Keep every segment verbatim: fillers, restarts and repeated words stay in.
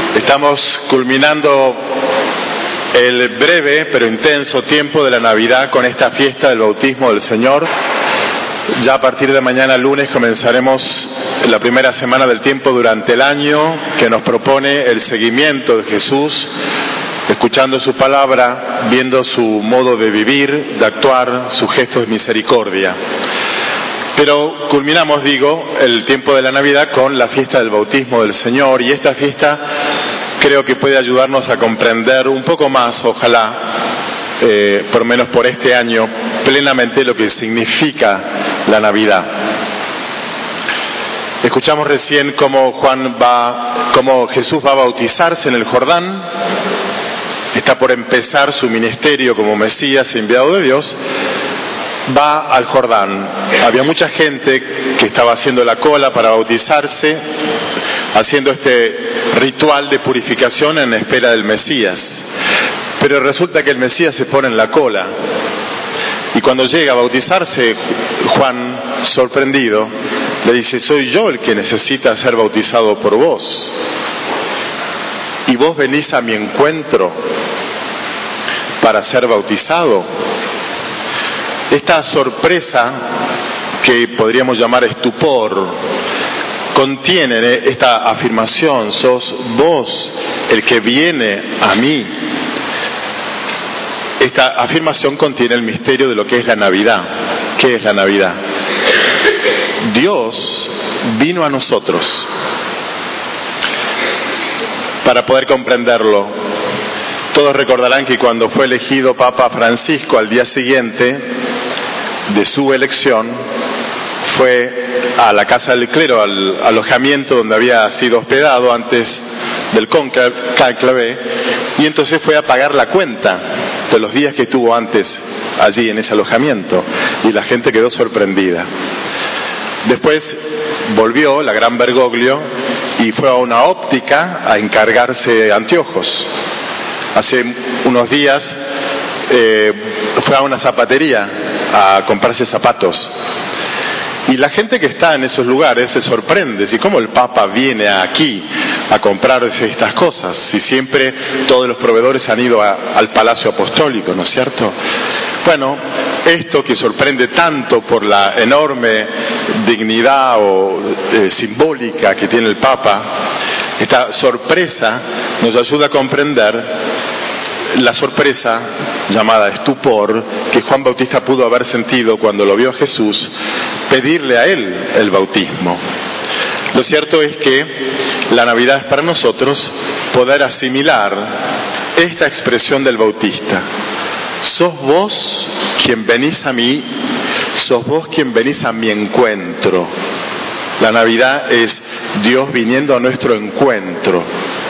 Estamos culminando el breve pero intenso tiempo de la Navidad con esta fiesta del bautismo del Señor. Ya a partir de mañana lunes comenzaremos la primera semana del tiempo durante el año que nos propone el seguimiento de Jesús, escuchando su palabra, viendo su modo de vivir, de actuar, sus gestos de misericordia. Pero culminamos, digo, el tiempo de la Navidad con la fiesta del bautismo del Señor, y esta fiesta creo que puede ayudarnos a comprender un poco más, ojalá, eh, por lo menos por este año, plenamente lo que significa la Navidad. Escuchamos recién cómo Juan va, cómo Jesús va a bautizarse en el Jordán. Está por empezar su ministerio como Mesías enviado de Dios. Va al Jordán. Había mucha gente que estaba haciendo la cola para bautizarse, haciendo este ritual de purificación en espera del Mesías. Pero resulta que el Mesías se pone en la cola. Y cuando llega a bautizarse, Juan, sorprendido, le dice: soy yo el que necesita ser bautizado por vos. Y vos venís a mi encuentro para ser bautizado. Esta sorpresa, que podríamos llamar estupor, contiene esta afirmación: sos vos el que viene a mí. Esta afirmación contiene el misterio de lo que es la Navidad. ¿Qué es la Navidad? Dios vino a nosotros. Para poder comprenderlo, todos recordarán que cuando fue elegido Papa Francisco, al día siguiente de su elección, fue a la casa del clero, al alojamiento donde había sido hospedado antes del cónclave, y entonces fue a pagar la cuenta de los días que estuvo antes allí en ese alojamiento, y la gente quedó sorprendida. Después volvió la gran Bergoglio y fue a una óptica a encargarse anteojos. Hace unos días eh, fue a una zapatería a comprarse zapatos. Y la gente que está en esos lugares se sorprende. Si cómo el Papa viene aquí a comprarse estas cosas, si siempre todos los proveedores han ido a, al Palacio Apostólico, ¿no es cierto? Bueno, esto que sorprende tanto por la enorme dignidad o eh, simbólica que tiene el Papa, esta sorpresa nos ayuda a comprender la sorpresa llamada estupor que Juan Bautista pudo haber sentido cuando lo vio a Jesús pedirle a él el bautismo. Lo cierto es que la Navidad es para nosotros poder asimilar esta expresión del Bautista: sos vos quien venís a mí, sos vos quien venís a mi encuentro. La Navidad es Dios viniendo a nuestro encuentro.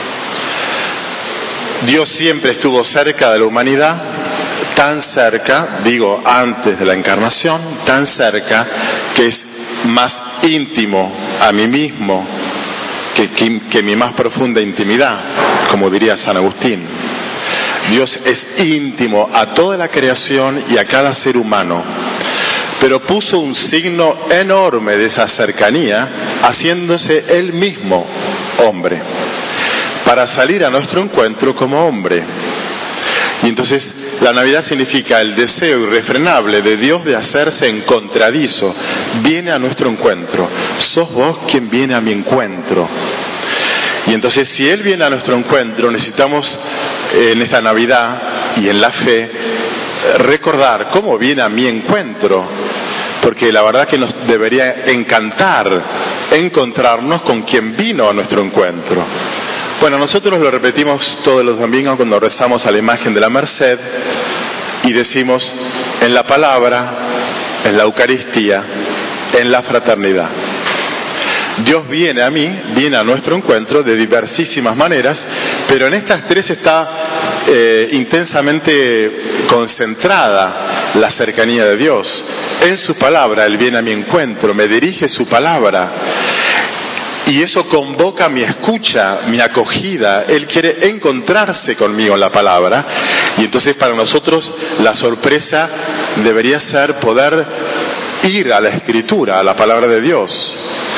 Dios siempre estuvo cerca de la humanidad, tan cerca, digo, antes de la encarnación, tan cerca que es más íntimo a mí mismo que, que, que mi más profunda intimidad, como diría San Agustín. Dios es íntimo a toda la creación y a cada ser humano, pero puso un signo enorme de esa cercanía, haciéndose él mismo hombre, para salir a nuestro encuentro como hombre. Y entonces la Navidad significa el deseo irrefrenable de Dios de hacerse encontradizo. Viene a nuestro encuentro. Sos vos quien viene a mi encuentro. Y entonces, si Él viene a nuestro encuentro, necesitamos eh, en esta Navidad y en la fe recordar cómo viene a mi encuentro, porque la verdad que nos debería encantar encontrarnos con quien vino a nuestro encuentro. Bueno, nosotros lo repetimos todos los domingos cuando rezamos a la imagen de la Merced y decimos: en la palabra, en la Eucaristía, en la fraternidad. Dios viene a mí, viene a nuestro encuentro de diversísimas maneras, pero en estas tres está eh, intensamente concentrada la cercanía de Dios. En su palabra Él viene a mi encuentro, me dirige su palabra. Y eso convoca mi escucha, mi acogida. Él quiere encontrarse conmigo en la palabra. Y entonces para nosotros la sorpresa debería ser poder ir a la Escritura, a la palabra de Dios.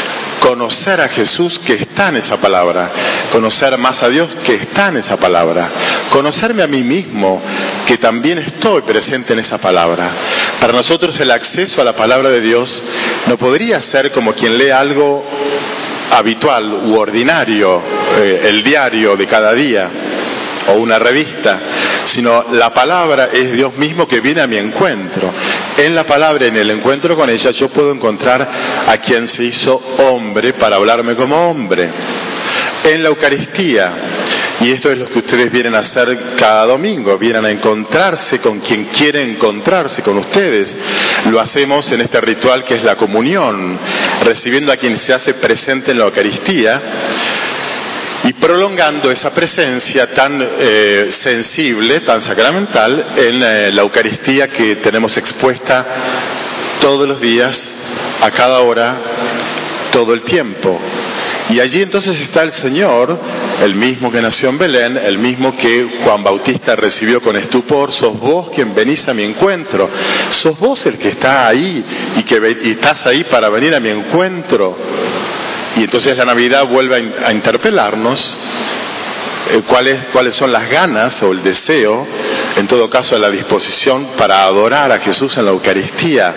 conocer a Jesús que está en esa palabra, conocer más a Dios que está en esa palabra, conocerme a mí mismo que también estoy presente en esa palabra. Para nosotros el acceso a la palabra de Dios no podría ser como quien lee algo habitual u ordinario, eh, el diario de cada día o una revista, sino la palabra es Dios mismo que viene a mi encuentro. En la palabra, en el encuentro con ella, yo puedo encontrar a quien se hizo hombre para hablarme como hombre. En la Eucaristía, y esto es lo que ustedes vienen a hacer cada domingo, vienen a encontrarse con quien quiere encontrarse con ustedes. Lo hacemos en este ritual que es la comunión, recibiendo a quien se hace presente en la Eucaristía y prolongando esa presencia tan eh, sensible, tan sacramental, en eh, la Eucaristía que tenemos expuesta todos los días, a cada hora, todo el tiempo. Y allí entonces está el Señor, el mismo que nació en Belén, el mismo que Juan Bautista recibió con estupor. Sos vos quien venís a mi encuentro, sos vos el que está ahí y que y estás ahí para venir a mi encuentro. Y entonces la Navidad vuelve a, a interpelarnos eh, cuáles, cuáles son las ganas o el deseo, en todo caso la disposición para adorar a Jesús en la Eucaristía.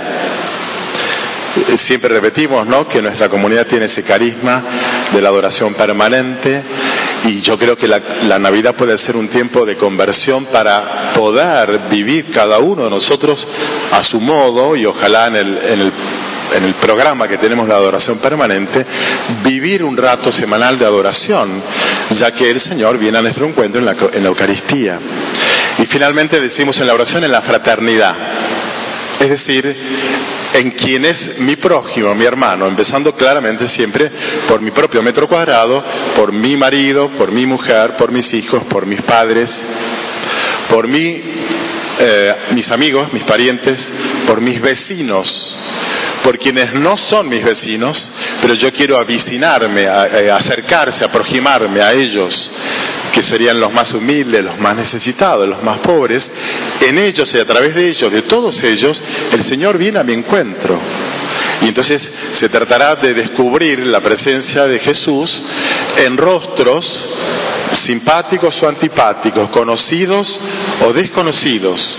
Siempre repetimos, ¿no?, que nuestra comunidad tiene ese carisma de la adoración permanente, y yo creo que la, la Navidad puede ser un tiempo de conversión para poder vivir cada uno de nosotros a su modo, y ojalá en el, en el en el programa que tenemos de adoración permanente, vivir un rato semanal de adoración, ya que el Señor viene a nuestro encuentro en la, en la Eucaristía. Y finalmente decimos en la oración, en la fraternidad, es decir, en quien es mi prójimo, mi hermano, empezando claramente siempre por mi propio metro cuadrado, por mi marido, por mi mujer, por mis hijos, por mis padres, por mi, eh, mis amigos, mis parientes, por mis vecinos, por quienes no son mis vecinos, pero yo quiero avicinarme, a, a acercarse, aproximarme a ellos, que serían los más humildes, los más necesitados, los más pobres. En ellos y a través de ellos, de todos ellos, el Señor viene a mi encuentro. Y entonces se tratará de descubrir la presencia de Jesús en rostros simpáticos o antipáticos, conocidos o desconocidos,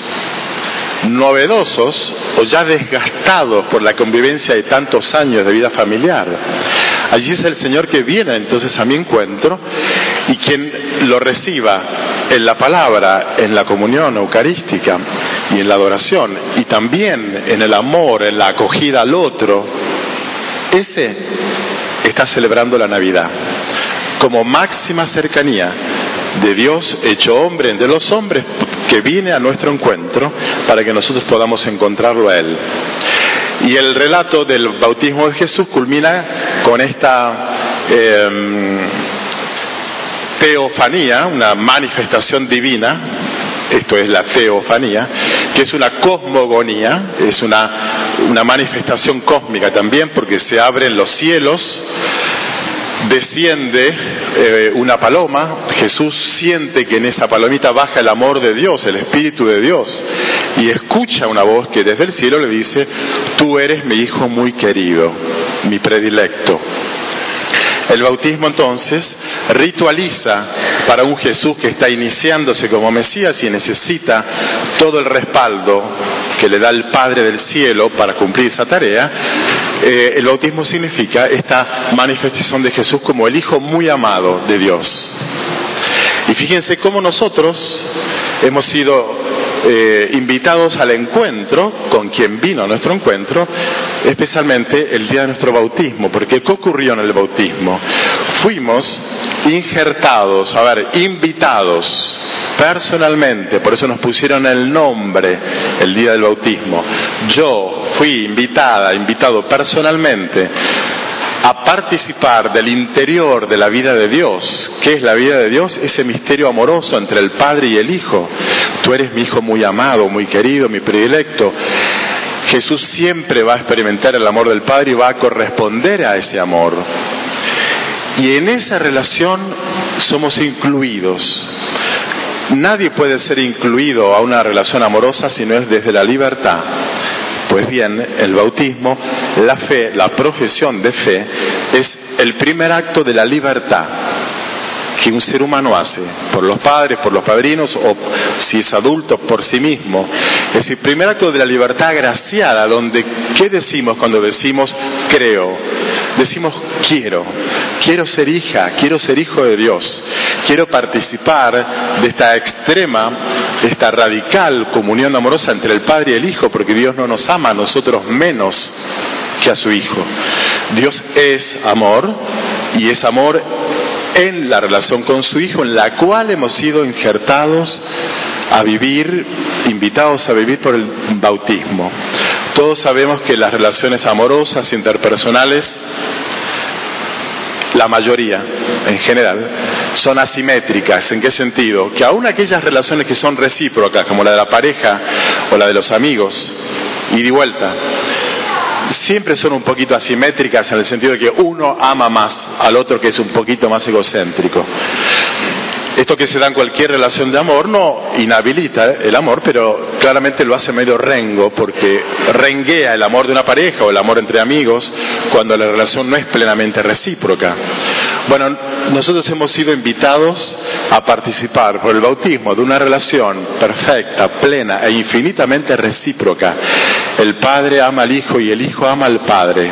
novedosos o ya desgastados por la convivencia de tantos años de vida familiar. Allí es el Señor que viene entonces a mi encuentro, y quien lo reciba en la palabra, en la comunión eucarística y en la adoración, y también en el amor, en la acogida al otro, ese está celebrando la Navidad como máxima cercanía de Dios hecho hombre entre los hombres, que viene a nuestro encuentro para que nosotros podamos encontrarlo a Él. Y el relato del bautismo de Jesús culmina con esta eh, teofanía, una manifestación divina. Esto es la teofanía, que es una cosmogonía, es una, una manifestación cósmica también, porque se abren los cielos, desciende eh, una paloma. Jesús siente que en esa palomita baja el amor de Dios, el Espíritu de Dios, y escucha una voz que desde el cielo le dice: tú eres mi hijo muy querido, mi predilecto. El bautismo entonces ritualiza para un Jesús que está iniciándose como Mesías y necesita todo el respaldo que le da el Padre del Cielo para cumplir esa tarea. Eh, el bautismo significa esta manifestación de Jesús como el Hijo muy amado de Dios. Y fíjense cómo nosotros hemos sido eh, invitados al encuentro con quien vino a nuestro encuentro, especialmente el día de nuestro bautismo. Porque ¿qué ocurrió en el bautismo? Fuimos injertados, a ver, invitados personalmente, por eso nos pusieron el nombre el día del bautismo. Yo fui invitada, invitado personalmente a participar del interior de la vida de Dios. ¿Qué es la vida de Dios? Ese misterio amoroso entre el Padre y el Hijo. Tú eres mi Hijo muy amado, muy querido, mi predilecto. Jesús siempre va a experimentar el amor del Padre y va a corresponder a ese amor. Y en esa relación somos incluidos. Nadie puede ser incluido a una relación amorosa si no es desde la libertad. Pues bien, el bautismo, la fe, la profesión de fe, es el primer acto de la libertad que un ser humano hace, por los padres, por los padrinos, o si es adulto, por sí mismo. Es el primer acto de la libertad agraciada, donde, ¿qué decimos cuando decimos creo? Decimos quiero, quiero ser hija, quiero ser hijo de Dios, quiero participar de esta extrema, esta radical comunión amorosa entre el Padre y el Hijo, porque Dios no nos ama a nosotros menos que a su Hijo. Dios es amor, y es amor en la relación con su Hijo, en la cual hemos sido injertados a vivir, invitados a vivir por el bautismo. Todos sabemos que las relaciones amorosas, interpersonales, la mayoría, en general, son asimétricas. ¿En qué sentido? Que aún aquellas relaciones que son recíprocas, como la de la pareja o la de los amigos, ida y vuelta, siempre son un poquito asimétricas en el sentido de que uno ama más al otro que es un poquito más egocéntrico. Esto que se da en cualquier relación de amor no inhabilita el amor, pero claramente lo hace medio rengo, porque renguea el amor de una pareja o el amor entre amigos cuando la relación no es plenamente recíproca. Bueno, nosotros hemos sido invitados a participar por el bautismo de una relación perfecta, plena e infinitamente recíproca. El Padre ama al Hijo y el Hijo ama al Padre.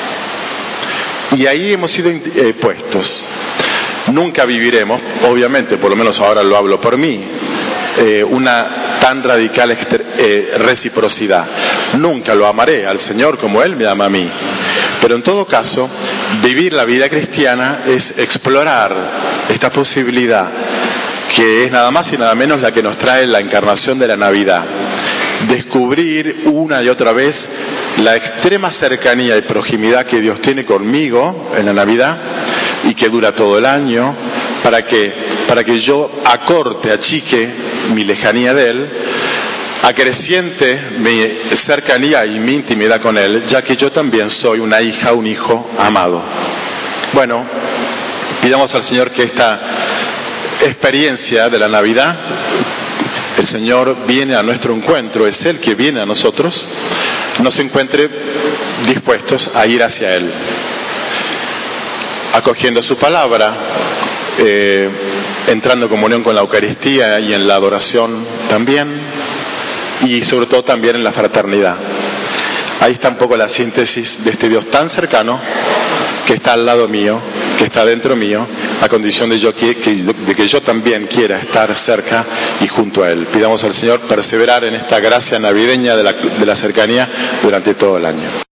Y ahí hemos sido eh, puestos. Nunca viviremos, obviamente, por lo menos ahora lo hablo por mí, eh, una tan radical extre- eh, reciprocidad. Nunca lo amaré al Señor como Él me ama a mí. Pero en todo caso, vivir la vida cristiana es explorar esta posibilidad, que es nada más y nada menos la que nos trae la encarnación de la Navidad. Descubrir una y otra vez la extrema cercanía y proximidad que Dios tiene conmigo en la Navidad y que dura todo el año, para que, para que yo acorte, achique mi lejanía de Él, acreciente mi cercanía y mi intimidad con Él, ya que yo también soy una hija, un hijo amado. Bueno, pidamos al Señor que esta experiencia de la Navidad, el Señor viene a nuestro encuentro, es Él que viene a nosotros, nos encuentre dispuestos a ir hacia Él, acogiendo su palabra, eh, entrando en comunión con la Eucaristía y en la adoración también, y sobre todo también en la fraternidad. Ahí está un poco la síntesis de este Dios tan cercano, que está al lado mío, que está dentro mío, a condición de, yo, que, que, de que yo también quiera estar cerca y junto a Él. Pidamos al Señor perseverar en esta gracia navideña de la, de la cercanía durante todo el año.